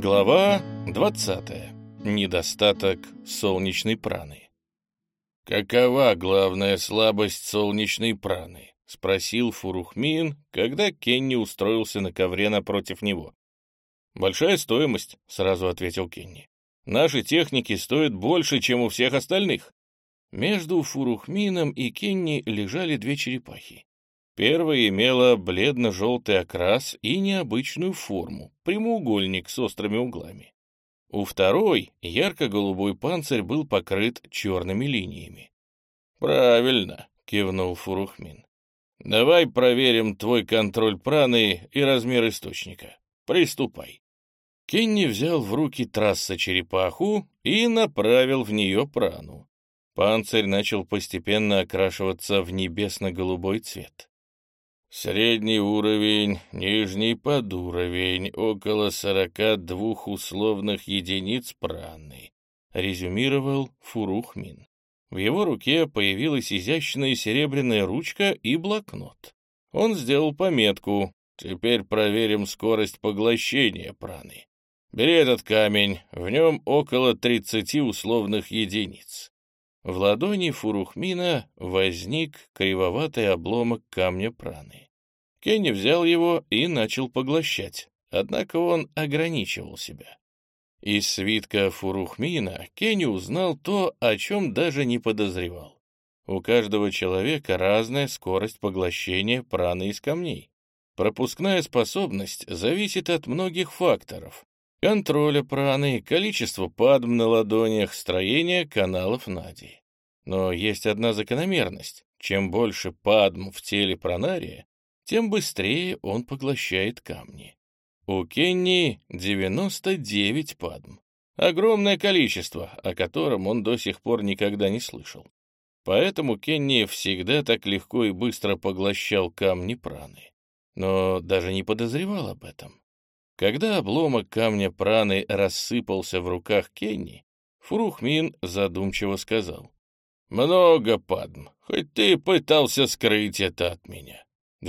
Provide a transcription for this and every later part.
Глава 20. Недостаток солнечной праны. «Какова главная слабость солнечной праны?» — спросил Фурухмин, когда Кенни устроился на ковре напротив него. «Большая стоимость», — сразу ответил Кенни. «Наши техники стоят больше, чем у всех остальных». Между Фурухмином и Кенни лежали две черепахи. Первая имела бледно-желтый окрас и необычную форму, прямоугольник с острыми углами. У второй ярко-голубой панцирь был покрыт черными линиями. «Правильно», — кивнул Фурухмин. «Давай проверим твой контроль праны и размер источника. Приступай». Кенни взял в руки трасса-черепаху и направил в нее прану. Панцирь начал постепенно окрашиваться в небесно-голубой цвет. «Средний уровень, нижний подуровень, около 42 условных единиц праны», — резюмировал Фурухмин. В его руке появилась изящная серебряная ручка и блокнот. Он сделал пометку: «Теперь проверим скорость поглощения праны. Бери этот камень, в нем около 30 условных единиц». В ладони Фурухмина возник кривоватый обломок камня праны. Кенни взял его и начал поглощать, однако он ограничивал себя. Из свитка Фурухмина Кенни узнал то, о чем даже не подозревал. У каждого человека разная скорость поглощения праны из камней. Пропускная способность зависит от многих факторов: контроля праны, количества падм на ладонях, строения каналов нади. Но есть одна закономерность: чем больше падм в теле пранария, тем быстрее он поглощает камни. У Кенни 99 падм. Огромное количество, о котором он до сих пор никогда не слышал. Поэтому Кенни всегда так легко и быстро поглощал камни праны. Но даже не подозревал об этом. Когда обломок камня праны рассыпался в руках Кенни, Фурухмин задумчиво сказал: «Много падм, хоть ты и пытался скрыть это от меня».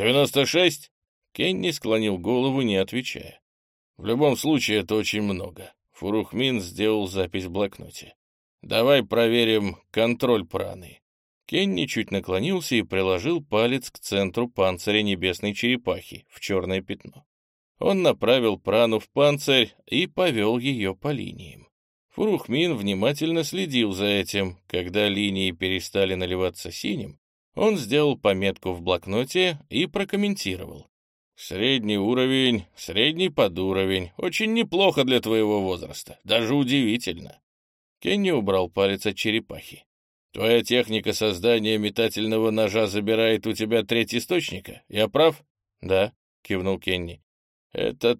96? Кенни склонил голову, не отвечая. В любом случае, это очень много. Фурухмин сделал запись в блокноте. Давай проверим контроль праны. Кенни чуть наклонился и приложил палец к центру панциря небесной черепахи, в черное пятно. Он направил прану в панцирь и повел ее по линиям. Фурухмин внимательно следил за этим. Когда линии перестали наливаться синим, он сделал пометку в блокноте и прокомментировал: «Средний уровень, средний подуровень. Очень неплохо для твоего возраста. Даже удивительно». Кенни убрал палец от черепахи. «Твоя техника создания метательного ножа забирает у тебя треть источника. Я прав?» «Да», — кивнул Кенни. «Это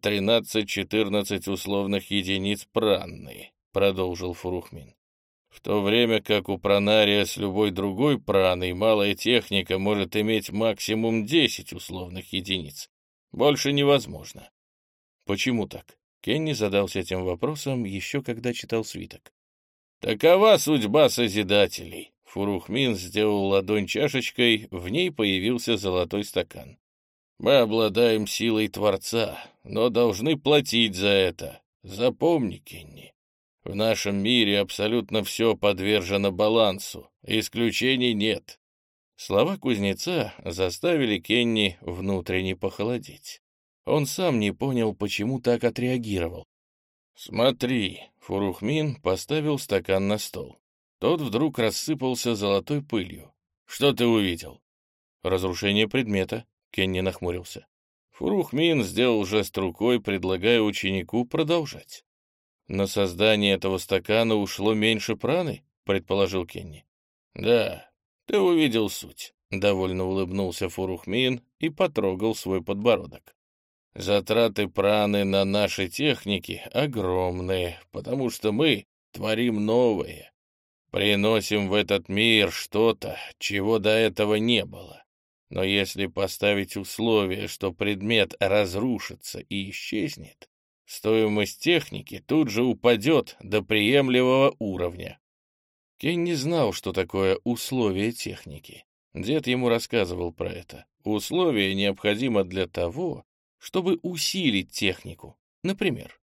13-14 условных единиц пранны», — продолжил Фурухмин. «В то время как у пранария с любой другой праной малая техника может иметь максимум 10 условных единиц. Больше невозможно». «Почему так?» Кенни задался этим вопросом еще когда читал свиток. «Такова судьба Созидателей». Фурухмин сделал ладонь чашечкой, в ней появился золотой стакан. «Мы обладаем силой Творца, но должны платить за это. Запомни, Кенни. В нашем мире абсолютно все подвержено балансу, исключений нет». Слова кузнеца заставили Кенни внутренне похолодеть. Он сам не понял, почему так отреагировал. «Смотри», — Фурухмин поставил стакан на стол. Тот вдруг рассыпался золотой пылью. «Что ты увидел?» «Разрушение предмета», — Кенни нахмурился. Фурухмин сделал жест рукой, предлагая ученику продолжать. «На создание этого стакана ушло меньше праны?» — предположил Кенни. «Да, ты увидел суть», — довольно улыбнулся Фурухмин и потрогал свой подбородок. «Затраты праны на наши техники огромные, потому что мы творим новое, приносим в этот мир что-то, чего до этого не было. Но если поставить условие, что предмет разрушится и исчезнет, стоимость техники тут же упадет до приемлемого уровня». Кенни знал, что такое условие техники. Дед ему рассказывал про это. Условие необходимо для того, чтобы усилить технику. Например,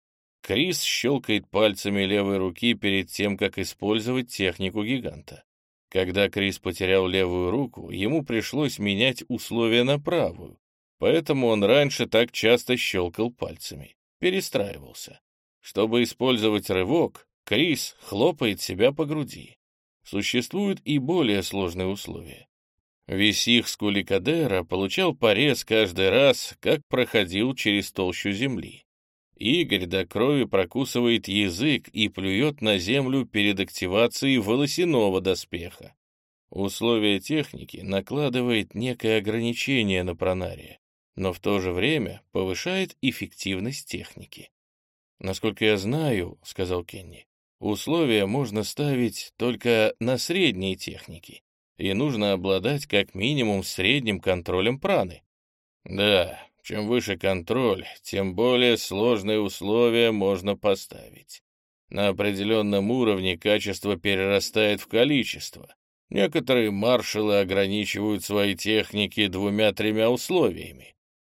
Крис щелкает пальцами левой руки перед тем, как использовать технику гиганта. Когда Крис потерял левую руку, ему пришлось менять условия на правую, поэтому он раньше так часто щелкал пальцами, перестраивался. Чтобы использовать рывок, Крис хлопает себя по груди. Существуют и более сложные условия. Висих Скуликадера получал порез каждый раз, как проходил через толщу земли. Игорь до крови прокусывает язык и плюет на землю перед активацией волосяного доспеха. Условия техники накладывает некое ограничение на пронария, но в то же время повышает эффективность техники. «Насколько я знаю, — сказал Кенни, — условия можно ставить только на средние техники, и нужно обладать как минимум средним контролем праны». «Да, чем выше контроль, тем более сложные условия можно поставить. На определенном уровне качество перерастает в количество. Некоторые маршалы ограничивают свои техники 2-3 условиями».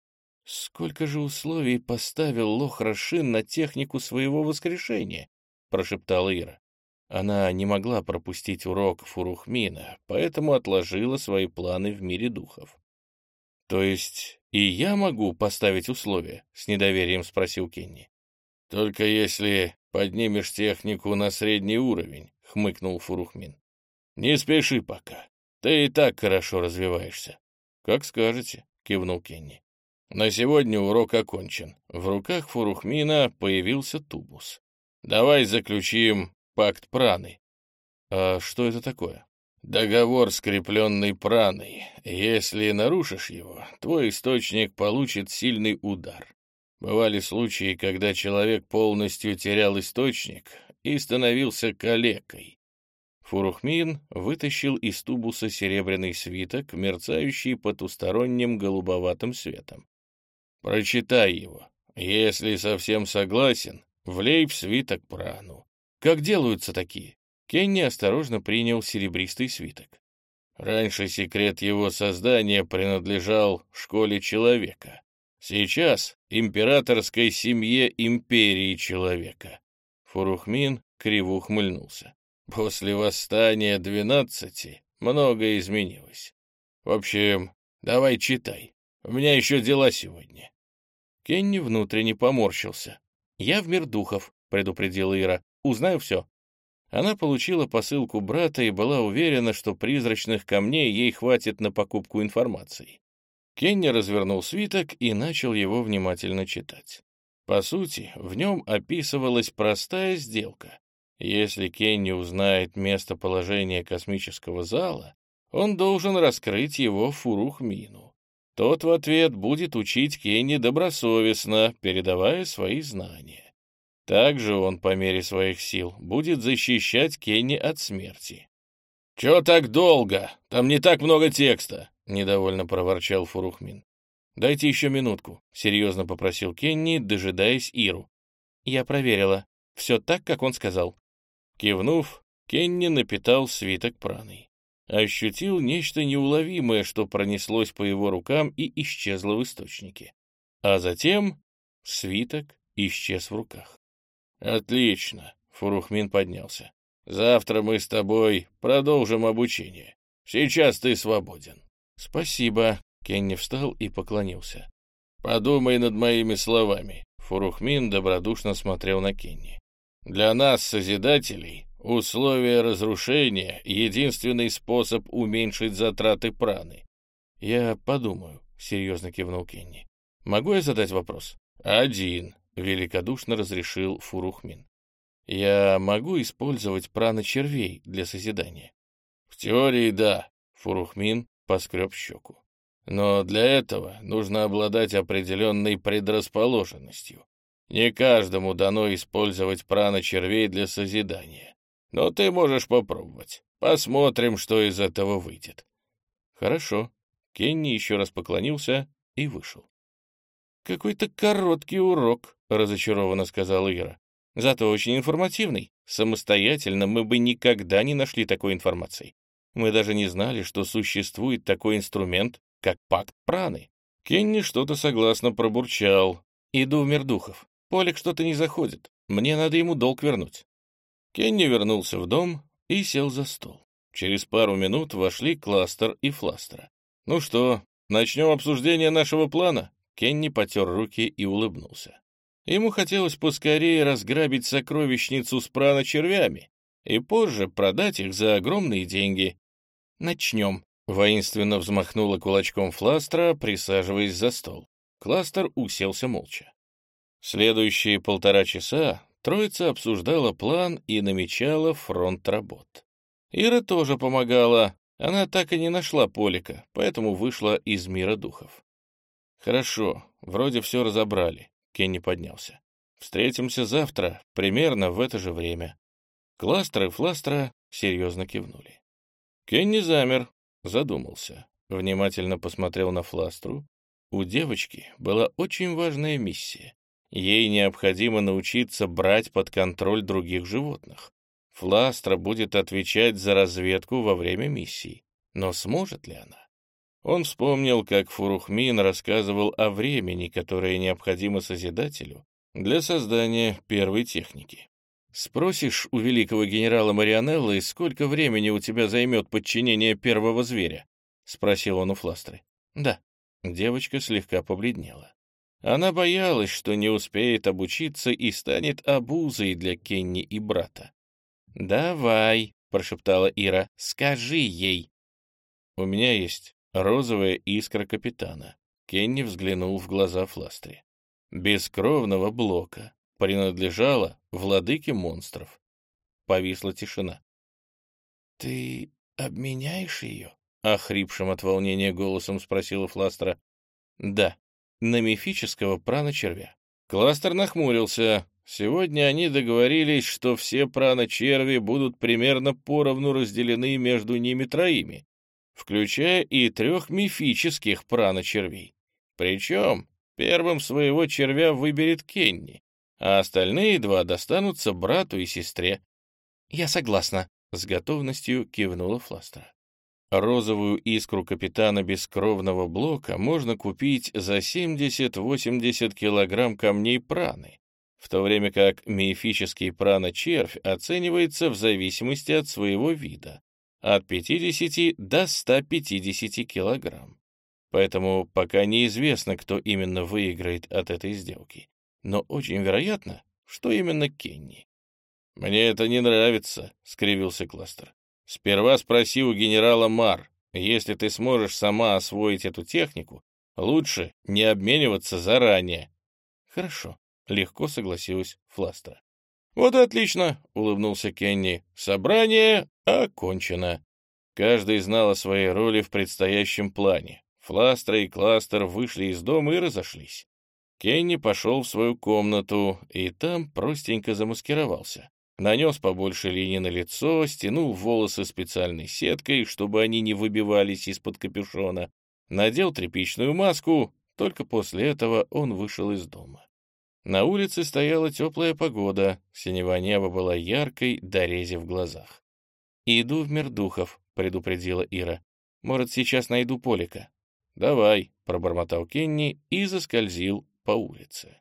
«Сколько же условий поставил Лох-Рашин на технику своего воскрешения?» — прошептала Ира. Она не могла пропустить урок Фурухмина, поэтому отложила свои планы в мире духов. «То есть и я могу поставить условия?» — с недоверием спросил Кенни. «Только если поднимешь технику на средний уровень», — хмыкнул Фурухмин. «Не спеши пока. Ты и так хорошо развиваешься». «Как скажете», — кивнул Кенни. На сегодня урок окончен. В руках Фурухмина появился тубус. «Давай заключим пакт праны». «А что это такое?» «Договор, скрепленный праной. Если нарушишь его, твой источник получит сильный удар. Бывали случаи, когда человек полностью терял источник и становился калекой». Фурухмин вытащил из тубуса серебряный свиток, мерцающий потусторонним голубоватым светом. «Прочитай его. Если совсем согласен, влей в свиток прану». «Как делаются такие?» Кенни осторожно принял серебристый свиток. Раньше секрет его создания принадлежал школе человека. Сейчас императорской семье империи человека. Фурухмин криво ухмыльнулся. После восстания 12 многое изменилось. В общем, давай читай. У меня еще дела сегодня. Кенни внутренне поморщился. «Я в мир духов», — предупредила Ира. «Узнаю все». Она получила посылку брата и была уверена, что призрачных камней ей хватит на покупку информации. Кенни развернул свиток и начал его внимательно читать. По сути, в нем описывалась простая сделка. Если Кенни узнает местоположение космического зала, он должен раскрыть его Фурухмину. Тот в ответ будет учить Кенни добросовестно, передавая свои знания. Также он, по мере своих сил, будет защищать Кенни от смерти. «Чё так долго? Там не так много текста!» — недовольно проворчал Фурухмин. «Дайте еще минутку», — серьезно попросил Кенни, дожидаясь Иру. «Я проверила. Все так, как он сказал». Кивнув, Кенни напитал свиток праной. Ощутил нечто неуловимое, что пронеслось по его рукам и исчезло в источнике. А затем свиток исчез в руках. «Отлично», — Фурухмин поднялся. «Завтра мы с тобой продолжим обучение. Сейчас ты свободен». «Спасибо», — Кенни встал и поклонился. «Подумай над моими словами», — Фурухмин добродушно смотрел на Кенни. «Для нас, Созидателей, условия разрушения — единственный способ уменьшить затраты праны». «Я подумаю», — серьезно кивнул Кенни. «Могу я задать вопрос?» «Один», — великодушно разрешил Фурухмин. «Я могу использовать праны-червей для созидания?» «В теории, да», — Фурухмин поскреб щеку. «Но для этого нужно обладать определенной предрасположенностью. Не каждому дано использовать праны-червей для созидания. Но ты можешь попробовать. Посмотрим, что из этого выйдет». «Хорошо». Кенни еще раз поклонился и вышел. «Какой-то короткий урок», — разочарованно сказала Ира. «Зато очень информативный. Самостоятельно мы бы никогда не нашли такой информации. Мы даже не знали, что существует такой инструмент, как пакт праны». Кенни что-то согласно пробурчал. «Иду в мир духов. Полик что-то не заходит. Мне надо ему долг вернуть». Кенни вернулся в дом и сел за стол. Через пару минут вошли Кластер и Фластер. «Ну что, начнем обсуждение нашего плана?» Кенни потер руки и улыбнулся. Ему хотелось поскорее разграбить сокровищницу с прано-червями и позже продать их за огромные деньги. «Начнем», — воинственно взмахнула кулачком Фластера, присаживаясь за стол. Кластер уселся молча. Следующие 1,5 часа троица обсуждала план и намечала фронт работ. Ира тоже помогала. Она так и не нашла Полика, поэтому вышла из мира духов. «Хорошо, вроде все разобрали», — Кенни поднялся. «Встретимся завтра, примерно в это же время». Кластер и Фластера серьезно кивнули. Кенни замер, задумался, внимательно посмотрел на Фластру. У девочки была очень важная миссия. Ей необходимо научиться брать под контроль других животных. Фластра будет отвечать за разведку во время миссии. Но сможет ли она? Он вспомнил, как Фурухмин рассказывал о времени, которое необходимо Созидателю для создания первой техники. «Спросишь у великого генерала Марионеллы, сколько времени у тебя займет подчинение первого зверя?» — спросил он у Фластры. «Да». Девочка слегка побледнела. Она боялась, что не успеет обучиться и станет обузой для Кенни и брата. «Давай», — прошептала Ира, — «скажи ей». «У меня есть розовая искра капитана». Кенни взглянул в глаза Фластре. «Бескровного блока. Принадлежала владыке монстров». Повисла тишина. «Ты обменяешь ее?» — охрипшим от волнения голосом спросила Фластра. «Да, на мифического прана-червя». Кластер нахмурился. Сегодня они договорились, что все прана-черви будут примерно поровну разделены между ними троими, включая и 3 мифических прана-червей. Причем первым своего червя выберет Кенни, а остальные 2 достанутся брату и сестре. «Я согласна», — с готовностью кивнула Фластера. Розовую искру капитана бескровного блока можно купить за 70-80 килограмм камней праны, в то время как мифический прана-червь оценивается в зависимости от своего вида, от 50 до 150 килограмм. Поэтому пока неизвестно, кто именно выиграет от этой сделки. Но очень вероятно, что именно Кенни. «Мне это не нравится», — скривился Кластер. «Сперва спроси у генерала Мар. Если ты сможешь сама освоить эту технику, лучше не обмениваться заранее». «Хорошо», — легко согласилась Фластера. «Вот и отлично», — улыбнулся Кенни. «Собрание окончено». Каждый знал о своей роли в предстоящем плане. Фластера и Кластер вышли из дома и разошлись. Кенни пошел в свою комнату и там простенько замаскировался. Нанес побольше линий на лицо, стянул волосы специальной сеткой, чтобы они не выбивались из-под капюшона, надел тряпичную маску, только после этого он вышел из дома. На улице стояла теплая погода, синева неба была яркой до рези в глазах. «Иду в мир духов», — предупредила Ира. «Может, сейчас найду Полика?» «Давай», — пробормотал Кенни и заскользил по улице.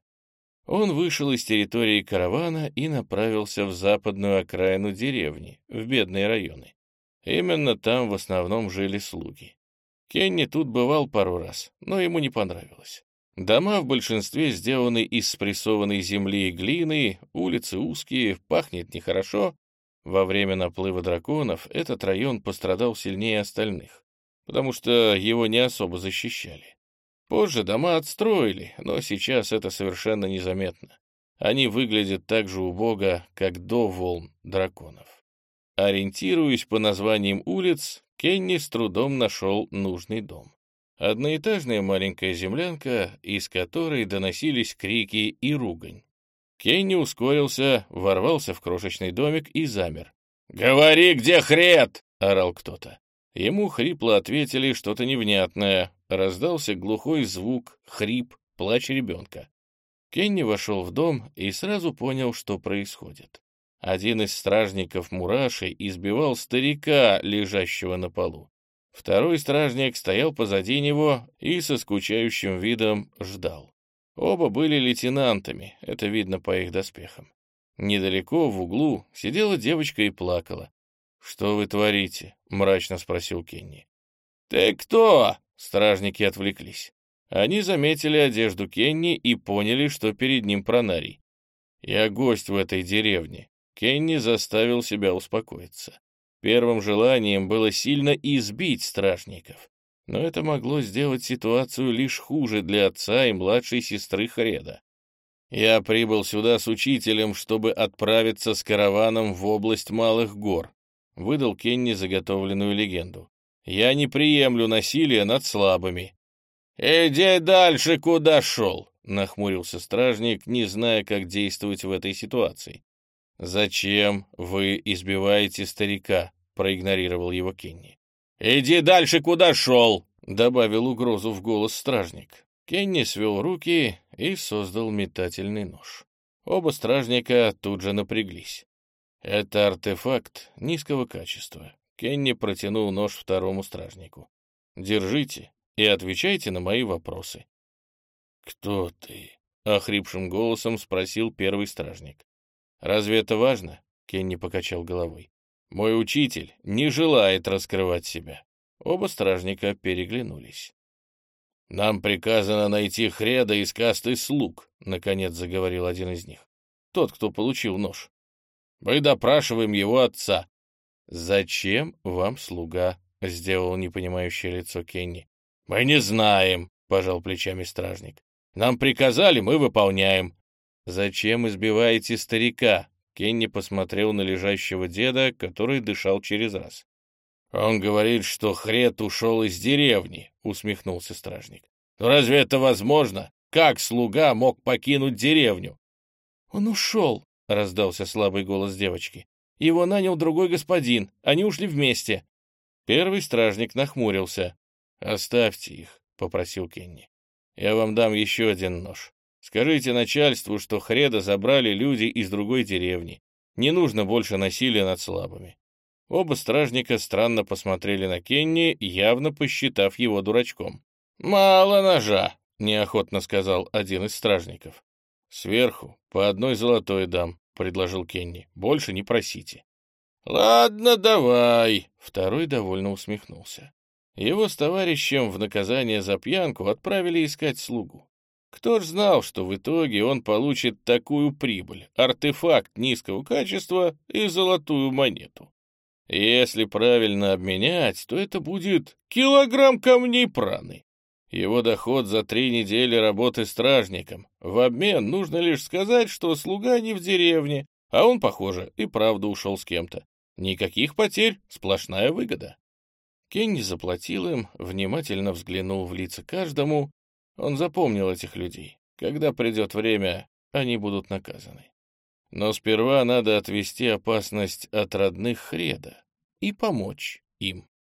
Он вышел из территории каравана и направился в западную окраину деревни, в бедные районы. Именно там в основном жили слуги. Кенни тут бывал пару раз, но ему не понравилось. Дома в большинстве сделаны из спрессованной земли и глины, улицы узкие, пахнет нехорошо. Во время наплыва драконов этот район пострадал сильнее остальных, потому что его не особо защищали. Позже дома отстроили, но сейчас это совершенно незаметно. Они выглядят так же убого, как до волн драконов. Ориентируясь по названиям улиц, Кенни с трудом нашел нужный дом. Одноэтажная маленькая землянка, из которой доносились крики и ругань. Кенни ускорился, ворвался в крошечный домик и замер. «Говори, где Хрет!» — орал кто-то. Ему хрипло ответили что-то невнятное. Раздался глухой звук, хрип, плач ребенка. Кенни вошел в дом и сразу понял, что происходит. Один из стражников Мураши избивал старика, лежащего на полу. Второй стражник стоял позади него и со скучающим видом ждал. Оба были лейтенантами, это видно по их доспехам. Недалеко, в углу, сидела девочка и плакала. «Что вы творите?» — мрачно спросил Кенни. «Ты кто?» — стражники отвлеклись. Они заметили одежду Кенни и поняли, что перед ним пронарий. «Я гость в этой деревне». Кенни заставил себя успокоиться. Первым желанием было сильно избить стражников, но это могло сделать ситуацию лишь хуже для отца и младшей сестры Хреда. «Я прибыл сюда с учителем, чтобы отправиться с караваном в область Малых гор», — выдал Кенни заготовленную легенду. «Я не приемлю насилия над слабыми». «Иди дальше, куда шел», — нахмурился стражник, не зная, как действовать в этой ситуации. «Зачем вы избиваете старика?» — проигнорировал его Кенни. «Иди дальше, куда шел», — добавил угрозу в голос стражник. Кенни свел руки и создал метательный нож. Оба стражника тут же напряглись. «Это артефакт низкого качества». Кенни протянул нож второму стражнику. «Держите и отвечайте на мои вопросы». «Кто ты?» — охрипшим голосом спросил первый стражник. «Разве это важно?» — Кенни покачал головой. «Мой учитель не желает раскрывать себя». Оба стражника переглянулись. «Нам приказано найти Хреда из касты слуг», — наконец заговорил один из них. Тот, кто получил нож. «Мы допрашиваем его отца». «Зачем вам слуга?» — сделал непонимающее лицо Кенни. «Мы не знаем», — пожал плечами стражник. «Нам приказали, мы выполняем». «Зачем избиваете старика?» Кенни посмотрел на лежащего деда, который дышал через раз. «Он говорит, что Хред ушел из деревни», — усмехнулся стражник. «Но разве это возможно? Как слуга мог покинуть деревню?» «Он ушел», — раздался слабый голос девочки. «Его нанял другой господин. Они ушли вместе». Первый стражник нахмурился. «Оставьте их», — попросил Кенни. «Я вам дам еще один нож. Скажите начальству, что Хреда забрали люди из другой деревни. Не нужно больше насилия над слабыми». Оба стражника странно посмотрели на Кенни, явно посчитав его дурачком. «Мало ножа», — неохотно сказал один из стражников. «Сверху по одной золотой дам», — предложил Кенни. «Больше не просите». «Ладно, давай», — второй довольно усмехнулся. Его с товарищем в наказание за пьянку отправили искать слугу. Кто ж знал, что в итоге он получит такую прибыль, артефакт низкого качества и золотую монету. Если правильно обменять, то это будет килограмм камней праны. Его доход за 3 недели работы стражником. В обмен нужно лишь сказать, что слуга не в деревне, а он, похоже, и правда ушел с кем-то. Никаких потерь, сплошная выгода. Кенни заплатил им, внимательно взглянул в лица каждому. Он запомнил этих людей. Когда придет время, они будут наказаны. Но сперва надо отвести опасность от родных Хреда и помочь им.